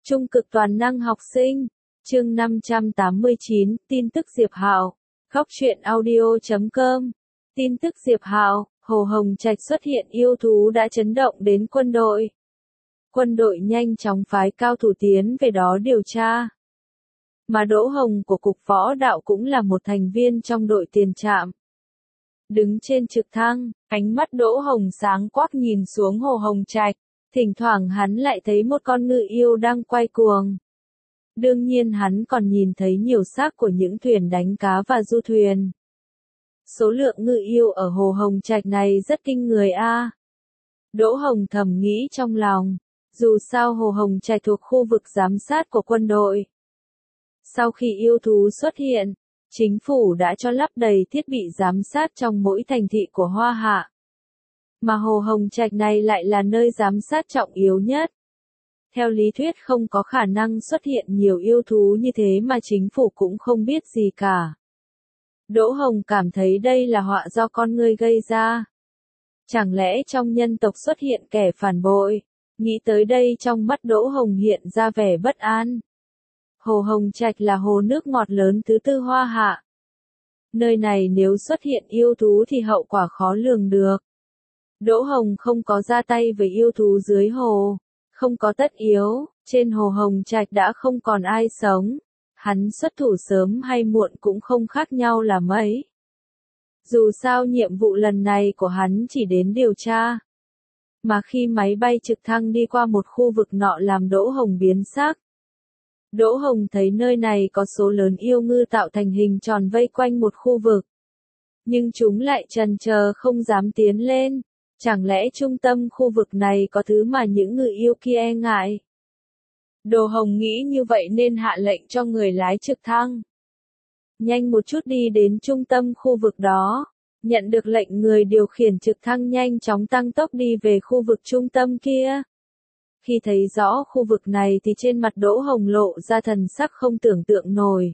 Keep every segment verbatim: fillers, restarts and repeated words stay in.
Trung cực toàn năng học sinh, chương năm trăm tám mươi chín, tin tức Diệp Hạo, góc truyện audio chấm com. Tin tức Diệp Hạo, Hồ Hồng Trạch xuất hiện yêu thú đã chấn động đến quân đội. Quân đội nhanh chóng phái cao thủ tiến về đó điều tra. Mà Đỗ Hồng của Cục Võ Đạo cũng là một thành viên trong đội tiền trạm. Đứng trên trực thăng, ánh mắt Đỗ Hồng sáng quắc nhìn xuống Hồ Hồng Trạch. Thỉnh thoảng hắn lại thấy một con ngự yêu đang quay cuồng. Đương nhiên hắn còn nhìn thấy nhiều xác của những thuyền đánh cá và du thuyền. Số lượng ngự yêu ở Hồ Hồng Trạch này rất kinh người a. Đỗ Hồng thầm nghĩ trong lòng, dù sao Hồ Hồng Trạch thuộc khu vực giám sát của quân đội. Sau khi yêu thú xuất hiện, chính phủ đã cho lắp đầy thiết bị giám sát trong mỗi thành thị của Hoa Hạ. Mà Hồ Hồng Trạch này lại là nơi giám sát trọng yếu nhất. Theo lý thuyết không có khả năng xuất hiện nhiều yêu thú như thế mà chính phủ cũng không biết gì cả. Đỗ Hồng cảm thấy đây là họa do con người gây ra. Chẳng lẽ trong nhân tộc xuất hiện kẻ phản bội? Nghĩ tới đây trong mắt Đỗ Hồng hiện ra vẻ bất an. Hồ Hồng Trạch là hồ nước ngọt lớn thứ tư Hoa Hạ. Nơi này nếu xuất hiện yêu thú thì hậu quả khó lường được. Đỗ Hồng không có ra tay với yêu thú dưới hồ, không có tất yếu, trên Hồ Hồng Trạch đã không còn ai sống, hắn xuất thủ sớm hay muộn cũng không khác nhau là mấy. Dù sao nhiệm vụ lần này của hắn chỉ đến điều tra. Mà khi máy bay trực thăng đi qua một khu vực nọ làm Đỗ Hồng biến sắc. Đỗ Hồng thấy nơi này có số lớn yêu ngư tạo thành hình tròn vây quanh một khu vực. Nhưng chúng lại trần chờ không dám tiến lên. Chẳng lẽ trung tâm khu vực này có thứ mà những ngự yêu kia e ngại? Đồ Hồng nghĩ như vậy nên hạ lệnh cho người lái trực thăng. Nhanh một chút đi đến trung tâm khu vực đó. Nhận được lệnh người điều khiển trực thăng nhanh chóng tăng tốc đi về khu vực trung tâm kia. Khi thấy rõ khu vực này thì trên mặt Đỗ Hồng lộ ra thần sắc không tưởng tượng nổi.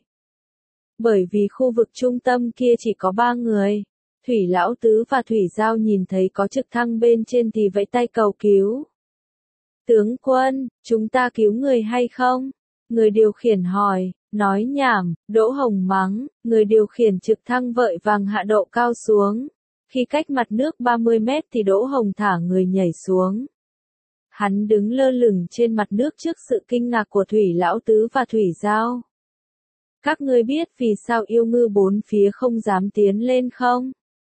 Bởi vì khu vực trung tâm kia chỉ có ba người. Thủy Lão Tứ và Thủy Giao nhìn thấy có trực thăng bên trên thì vẫy tay cầu cứu. Tướng quân, chúng ta cứu người hay không? Người điều khiển hỏi, nói nhảm, Đỗ Hồng mắng, người điều khiển trực thăng vội vàng hạ độ cao xuống. Khi cách mặt nước ba mươi mét thì Đỗ Hồng thả người nhảy xuống. Hắn đứng lơ lửng trên mặt nước trước sự kinh ngạc của Thủy Lão Tứ và Thủy Giao. Các ngươi biết vì sao yêu ngư bốn phía không dám tiến lên không?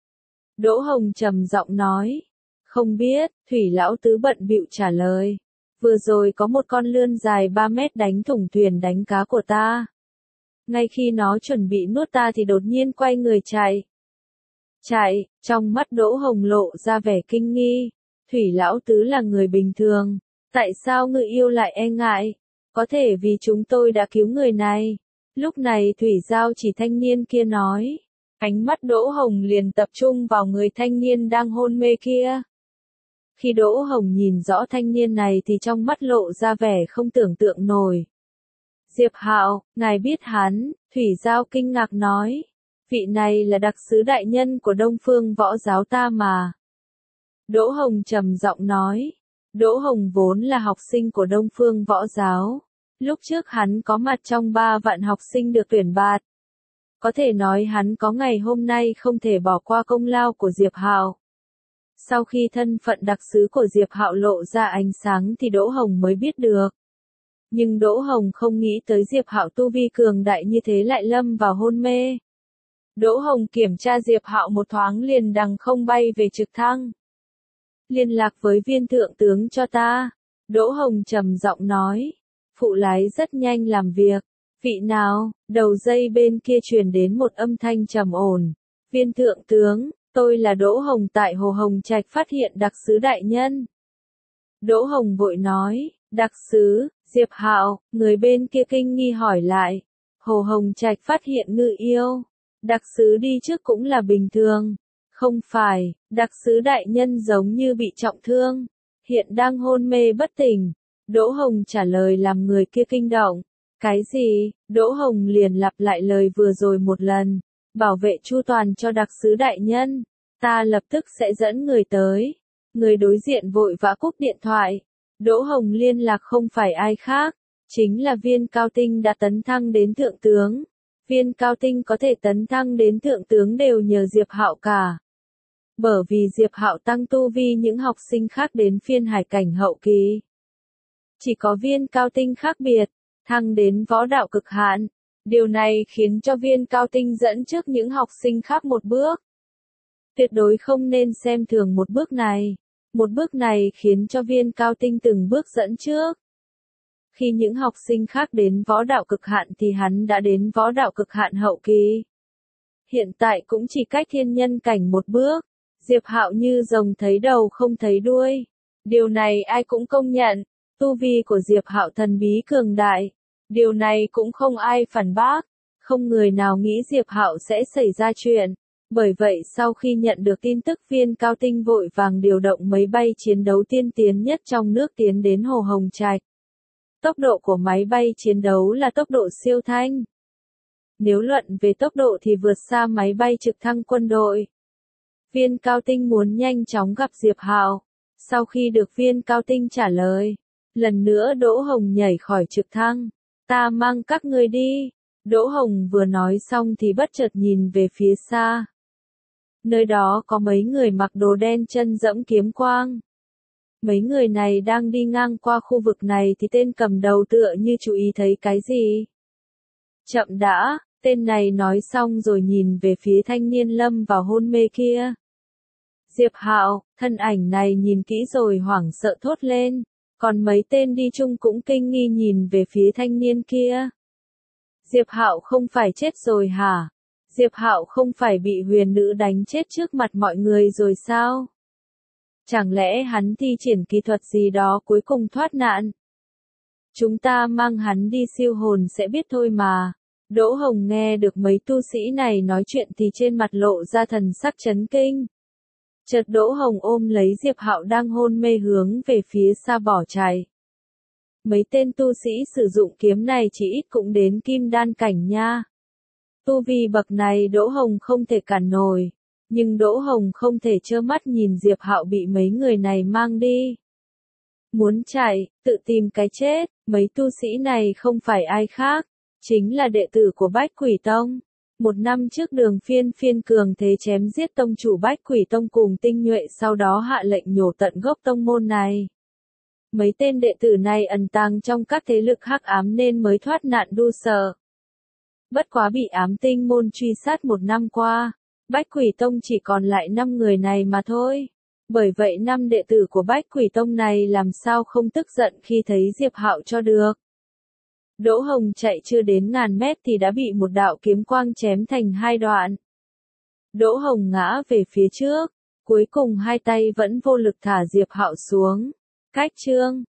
Đỗ Hồng trầm giọng nói. Không biết, Thủy Lão Tứ bận bịu trả lời. Vừa rồi có một con lươn dài ba mét đánh thủng thuyền đánh cá của ta. Ngay khi nó chuẩn bị nuốt ta thì đột nhiên quay người chạy. Chạy, trong mắt Đỗ Hồng lộ ra vẻ kinh nghi. Thủy Lão Tứ là người bình thường. Tại sao ngự yêu lại e ngại? Có thể vì chúng tôi đã cứu người này. Lúc này Thủy Giao chỉ thanh niên kia nói. Ánh mắt Đỗ Hồng liền tập trung vào người thanh niên đang hôn mê kia. Khi Đỗ Hồng nhìn rõ thanh niên này thì trong mắt lộ ra vẻ không tưởng tượng nổi. Diệp Hạo, ngài biết hắn? Thủy Giao kinh ngạc nói. Vị này là đặc sứ đại nhân của Đông Phương Võ Giáo ta mà. Đỗ Hồng trầm giọng nói. Đỗ Hồng vốn là học sinh của Đông Phương Võ Giáo. Lúc trước hắn có mặt trong ba vạn học sinh được tuyển bạt. Có thể nói hắn có ngày hôm nay không thể bỏ qua công lao của Diệp Hạo. Sau khi thân phận đặc sứ của Diệp Hạo lộ ra ánh sáng thì Đỗ Hồng mới biết được. Nhưng Đỗ Hồng không nghĩ tới Diệp Hạo tu vi cường đại như thế lại lâm vào hôn mê. Đỗ Hồng kiểm tra Diệp Hạo một thoáng liền đằng không bay về trực thăng. Liên lạc với viên thượng tướng cho ta. Đỗ Hồng trầm giọng nói. Phụ lái rất nhanh làm việc. Vị nào? Đầu dây bên kia truyền đến một âm thanh trầm ổn. Viên thượng tướng, tôi là Đỗ Hồng tại Hồ Hồng Trạch phát hiện đặc sứ đại nhân. Đỗ Hồng vội nói, đặc sứ, Diệp Hạo, người bên kia kinh nghi hỏi lại. Hồ Hồng Trạch phát hiện ngự yêu. Đặc sứ đi trước cũng là bình thường. Không phải, đặc sứ đại nhân giống như bị trọng thương. Hiện đang hôn mê bất tỉnh. Đỗ Hồng trả lời làm người kia kinh động. Cái gì? Đỗ Hồng liền lặp lại lời vừa rồi một lần. Bảo vệ chu toàn cho đặc sứ đại nhân. Ta lập tức sẽ dẫn người tới. Người đối diện vội vã cúp điện thoại. Đỗ Hồng liên lạc không phải ai khác. chính là Viên Cao Tinh đã tấn thăng đến thượng tướng. Viên Cao Tinh có thể tấn thăng đến thượng tướng đều nhờ Diệp Hạo cả. Bởi vì Diệp Hạo tăng tu vi những học sinh khác đến phiên hải cảnh hậu kỳ. Chỉ có Viên Cao Tinh khác biệt, thăng đến võ đạo cực hạn. Điều này khiến cho Viên Cao Tinh dẫn trước những học sinh khác một bước. Tuyệt đối không nên xem thường một bước này. Một bước này khiến cho Viên Cao Tinh từng bước dẫn trước. Khi những học sinh khác đến võ đạo cực hạn thì hắn đã đến võ đạo cực hạn hậu kỳ. Hiện tại cũng chỉ cách thiên nhân cảnh một bước. Diệp Hạo như rồng thấy đầu không thấy đuôi. Điều này ai cũng công nhận. Tu vi của Diệp Hạo thần bí cường đại. Điều này cũng không ai phản bác. Không người nào nghĩ Diệp Hạo sẽ xảy ra chuyện. Bởi vậy sau khi nhận được tin tức Viên Cao Tinh vội vàng điều động máy bay chiến đấu tiên tiến nhất trong nước tiến đến Hồ Hồng Trạch. Tốc độ của máy bay chiến đấu là tốc độ siêu thanh. Nếu luận về tốc độ thì vượt xa máy bay trực thăng quân đội. Viên Cao Tinh muốn nhanh chóng gặp Diệp Hạo. Sau khi được Viên Cao Tinh trả lời, lần nữa Đỗ Hồng nhảy khỏi trực thăng. Ta mang các ngươi đi. Đỗ Hồng vừa nói xong thì bất chợt nhìn về phía xa. Nơi đó có mấy người mặc đồ đen chân dẫm kiếm quang. Mấy người này đang đi ngang qua khu vực này thì tên cầm đầu tựa như chú ý thấy cái gì. Chậm đã, tên này nói xong rồi nhìn về phía thanh niên lâm vào hôn mê kia. Diệp Hạo, thân ảnh này nhìn kỹ rồi hoảng sợ thốt lên, còn mấy tên đi chung cũng kinh nghi nhìn về phía thanh niên kia. Diệp Hạo không phải chết rồi hả? Diệp Hạo không phải bị huyền nữ đánh chết trước mặt mọi người rồi sao? Chẳng lẽ hắn thi triển kỹ thuật gì đó cuối cùng thoát nạn? Chúng ta mang hắn đi siêu hồn sẽ biết thôi mà. Đỗ Hồng nghe được mấy tu sĩ này nói chuyện thì trên mặt lộ ra thần sắc chấn kinh. Chợt Đỗ Hồng ôm lấy Diệp Hạo đang hôn mê hướng về phía xa bỏ chạy. Mấy tên tu sĩ sử dụng kiếm này chỉ ít cũng đến kim đan cảnh nha. Tu vi bậc này Đỗ Hồng không thể cản nổi. Nhưng Đỗ Hồng không thể trơ mắt nhìn Diệp Hạo bị mấy người này mang đi. Muốn chạy, tự tìm cái chết, mấy tu sĩ này không phải ai khác, chính là đệ tử của Bách Quỷ Tông. Một năm trước Đường Phiên Phiên cường thế chém giết tông chủ Bách Quỷ Tông cùng tinh nhuệ sau đó hạ lệnh nhổ tận gốc tông môn này. Mấy tên đệ tử này ẩn tàng trong các thế lực hắc ám nên mới thoát nạn đu sợ. Bất quá bị ám tinh môn truy sát một năm qua. Bách Quỷ Tông chỉ còn lại năm người này mà thôi. Bởi vậy năm đệ tử của Bách Quỷ Tông này làm sao không tức giận khi thấy Diệp Hạo cho được. Đỗ Hồng chạy chưa đến ngàn mét thì đã bị một đạo kiếm quang chém thành hai đoạn. Đỗ Hồng ngã về phía trước, cuối cùng hai tay vẫn vô lực thả Diệp Hạo xuống. Cách chương